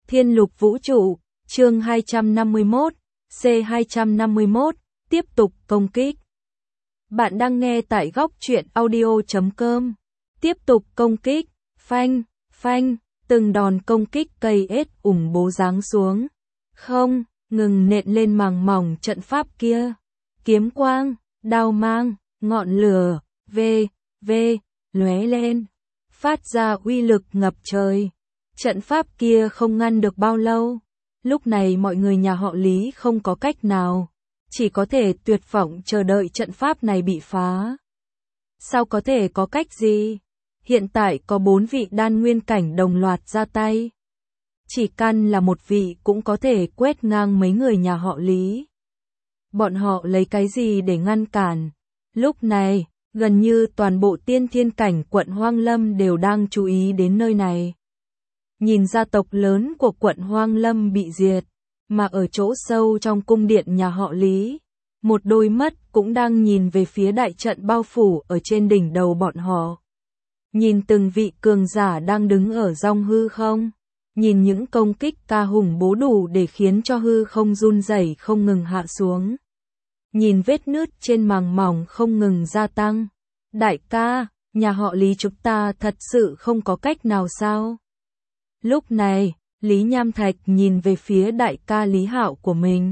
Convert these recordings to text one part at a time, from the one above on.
Thiên lục vũ trụ, chương 251, C251, tiếp tục công kích. Bạn đang nghe tại góc truyện audio.com. Tiếp tục công kích, phanh, phanh, từng đòn công kích cây ết ủng bố giáng xuống. Không, ngừng nện lên màng mỏng trận pháp kia. Kiếm quang, đao mang, ngọn lửa, lóe lên, phát ra uy lực ngập trời. Trận pháp kia không ngăn được bao lâu. Lúc này mọi người nhà họ Lý không có cách nào, chỉ có thể tuyệt vọng chờ đợi trận pháp này bị phá. Sao có thể có cách gì? Hiện tại có 4 vị đan nguyên cảnh đồng loạt ra tay. Chỉ căn là một vị cũng có thể quét ngang mấy người nhà họ Lý. Bọn họ lấy cái gì để ngăn cản? Lúc này, gần như toàn bộ tiên thiên cảnh quận Hoang Lâm đều đang chú ý đến nơi này. Nhìn gia tộc lớn của quận Hoang Lâm bị diệt, mà ở chỗ sâu trong cung điện nhà họ Lý, một đôi mắt cũng đang nhìn về phía đại trận bao phủ ở trên đỉnh đầu bọn họ. Nhìn từng vị cường giả đang đứng ở trong hư không, nhìn những công kích ca hùng bố đủ để khiến cho hư không run rẩy không ngừng hạ xuống. Nhìn vết nứt trên màng mỏng không ngừng gia tăng. Đại ca, nhà họ Lý chúng ta thật sự không có cách nào sao? Lúc này, Lý Nham Thạch nhìn về phía đại ca Lý Hạo của mình.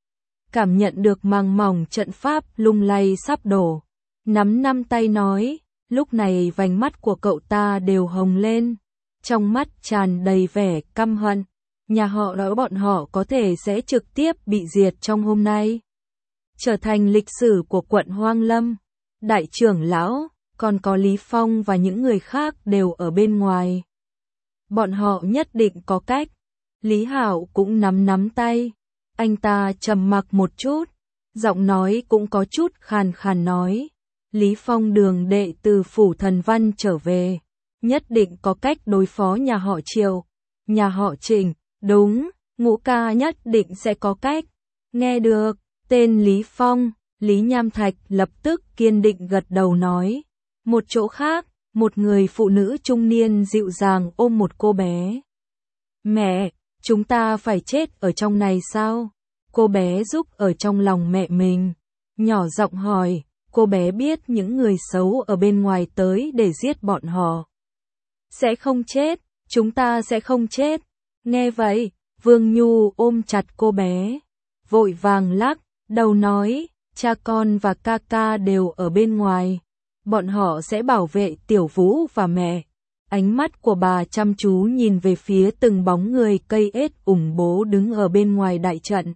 Cảm nhận được màng mỏng trận pháp lung lay sắp đổ. Nắm tay nói, lúc này vành mắt của cậu ta đều hồng lên. Trong mắt tràn đầy vẻ căm hận. Nhà họ đó bọn họ có thể sẽ trực tiếp bị diệt trong hôm nay. Trở thành lịch sử của quận Hoang Lâm. Đại trưởng lão, còn có Lý Phong và những người khác đều ở bên ngoài. Bọn họ nhất định có cách. Lý Hạo cũng nắm tay. Anh ta trầm mặc một chút, giọng nói cũng có chút khàn khàn nói. Lý Phong đường đệ từ phủ Thần Văn trở về, nhất định có cách đối phó nhà họ Triều. Nhà họ Trình, đúng, Ngũ ca nhất định sẽ có cách. Nghe được, tên Lý Phong, Lý Nham Thạch lập tức kiên định gật đầu nói. Một chỗ khác, một người phụ nữ trung niên dịu dàng ôm một cô bé. Mẹ, chúng ta phải chết ở trong này sao? Cô bé giúp ở trong lòng mẹ mình. Nhỏ giọng hỏi, cô bé biết những người xấu ở bên ngoài tới để giết bọn họ. Sẽ không chết, chúng ta sẽ không chết. Nghe vậy, Vương Nhu ôm chặt cô bé. Vội vàng lắc đầu nói, cha con và ca ca đều ở bên ngoài. Bọn họ sẽ bảo vệ Tiểu Vũ và mẹ. Ánh mắt của bà chăm chú nhìn về phía từng bóng người cây ết ủng bố đứng ở bên ngoài đại trận.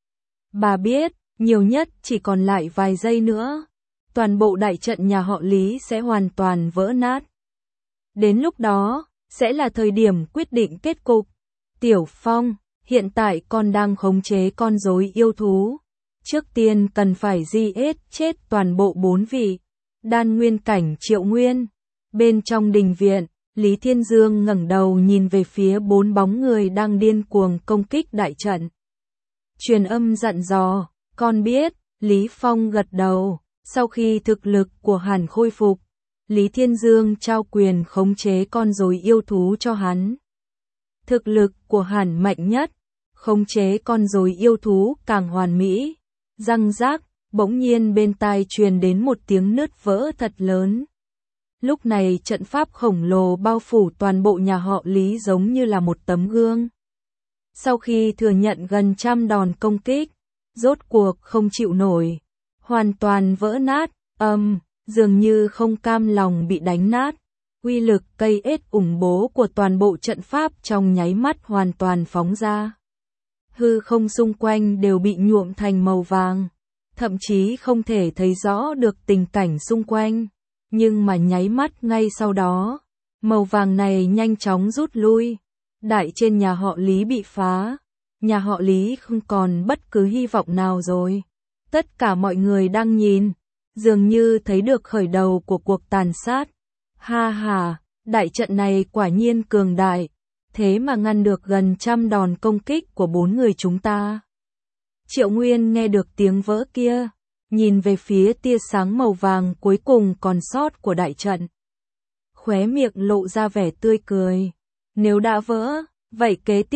Bà biết, nhiều nhất chỉ còn lại vài giây nữa. Toàn bộ đại trận nhà họ Lý sẽ hoàn toàn vỡ nát. Đến lúc đó, sẽ là thời điểm quyết định kết cục. Tiểu Phong, hiện tại con đang khống chế con rối yêu thú. Trước tiên cần phải chết toàn bộ 4 vị. Đan nguyên cảnh Triệu Nguyên. Bên trong đình viện, Lý Thiên Dương ngẩng đầu nhìn về phía 4 bóng người đang điên cuồng công kích đại trận. Truyền âm dặn dò, con biết, Lý Phong gật đầu. Sau khi thực lực của hắn khôi phục, Lý Thiên Dương trao quyền khống chế con rối yêu thú cho hắn. Thực lực của hắn mạnh nhất, khống chế con rối yêu thú càng hoàn mỹ. Răng rác, bỗng nhiên bên tai truyền đến một tiếng nứt vỡ thật lớn. Lúc này trận pháp khổng lồ bao phủ toàn bộ nhà họ Lý giống như là một tấm gương. Sau khi thừa nhận gần 100 đòn công kích, rốt cuộc không chịu nổi, hoàn toàn vỡ nát, dường như không cam lòng bị đánh nát. Uy lực cây ết ủng bố của toàn bộ trận pháp trong nháy mắt hoàn toàn phóng ra. Hư không xung quanh đều bị nhuộm thành màu vàng, thậm chí không thể thấy rõ được tình cảnh xung quanh. Nhưng mà nháy mắt ngay sau đó, màu vàng này nhanh chóng rút lui. Đại trên nhà họ Lý bị phá, nhà họ Lý không còn bất cứ hy vọng nào rồi. Tất cả mọi người đang nhìn, dường như thấy được khởi đầu của cuộc tàn sát. Ha ha, đại trận này quả nhiên cường đại, thế mà ngăn được gần 100 đòn công kích của 4 người chúng ta. Triệu Nguyên nghe được tiếng vỡ kia, nhìn về phía tia sáng màu vàng cuối cùng còn sót của đại trận. Khóe miệng lộ ra vẻ tươi cười. Nếu đã vỡ, vậy kế tiếp,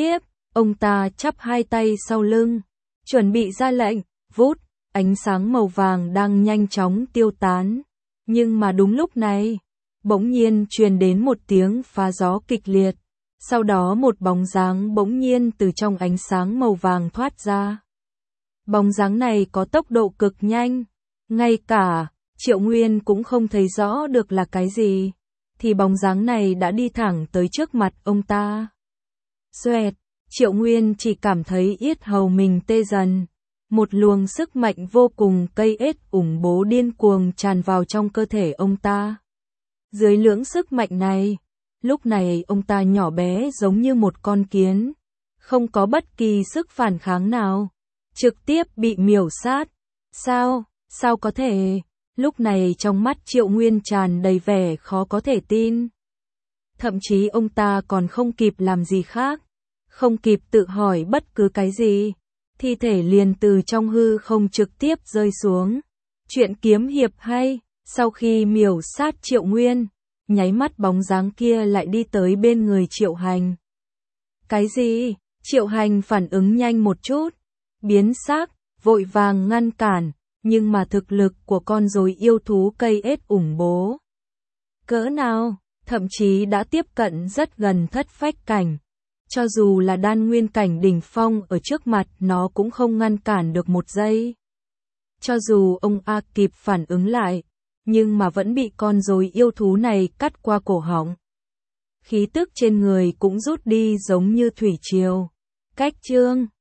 Ông ta chắp hai tay sau lưng, chuẩn bị ra lệnh, vút, ánh sáng màu vàng đang nhanh chóng tiêu tán. Nhưng mà đúng lúc này, bỗng nhiên truyền đến một tiếng phá gió kịch liệt. Sau đó một bóng dáng bỗng nhiên từ trong ánh sáng màu vàng thoát ra. Bóng dáng này có tốc độ cực nhanh, ngay cả Triệu Nguyên cũng không thấy rõ được là cái gì, thì bóng dáng này đã đi thẳng tới trước mặt ông ta. Xoẹt, Triệu Nguyên chỉ cảm thấy yết hầu mình tê dần, một luồng sức mạnh vô cùng cây ết ủng bố điên cuồng tràn vào trong cơ thể ông ta. Dưới lưỡng sức mạnh này, lúc này ông ta nhỏ bé giống như một con kiến, không có bất kỳ sức phản kháng nào, trực tiếp bị miểu sát. Sao có thể? Lúc này trong mắt Triệu Nguyên tràn đầy vẻ khó có thể tin. Thậm chí ông ta còn không kịp làm gì khác, không kịp tự hỏi bất cứ cái gì, thi thể liền từ trong hư không trực tiếp rơi xuống. Chuyện kiếm hiệp hay, sau khi miểu sát Triệu Nguyên, nháy mắt bóng dáng kia lại đi tới bên người Triệu Hành. Cái gì? Triệu Hành phản ứng nhanh một chút, biến sắc, vội vàng ngăn cản, nhưng mà thực lực của con rối yêu thú cây ết ủng bố cỡ nào, thậm chí đã tiếp cận rất gần thất phách cảnh. Cho dù là đan nguyên cảnh đỉnh phong ở trước mặt nó cũng không ngăn cản được một giây. Cho dù ông A kịp phản ứng lại, nhưng mà vẫn bị con rối yêu thú này cắt qua cổ họng. Khí tức trên người cũng rút đi giống như thủy triều. Cách chương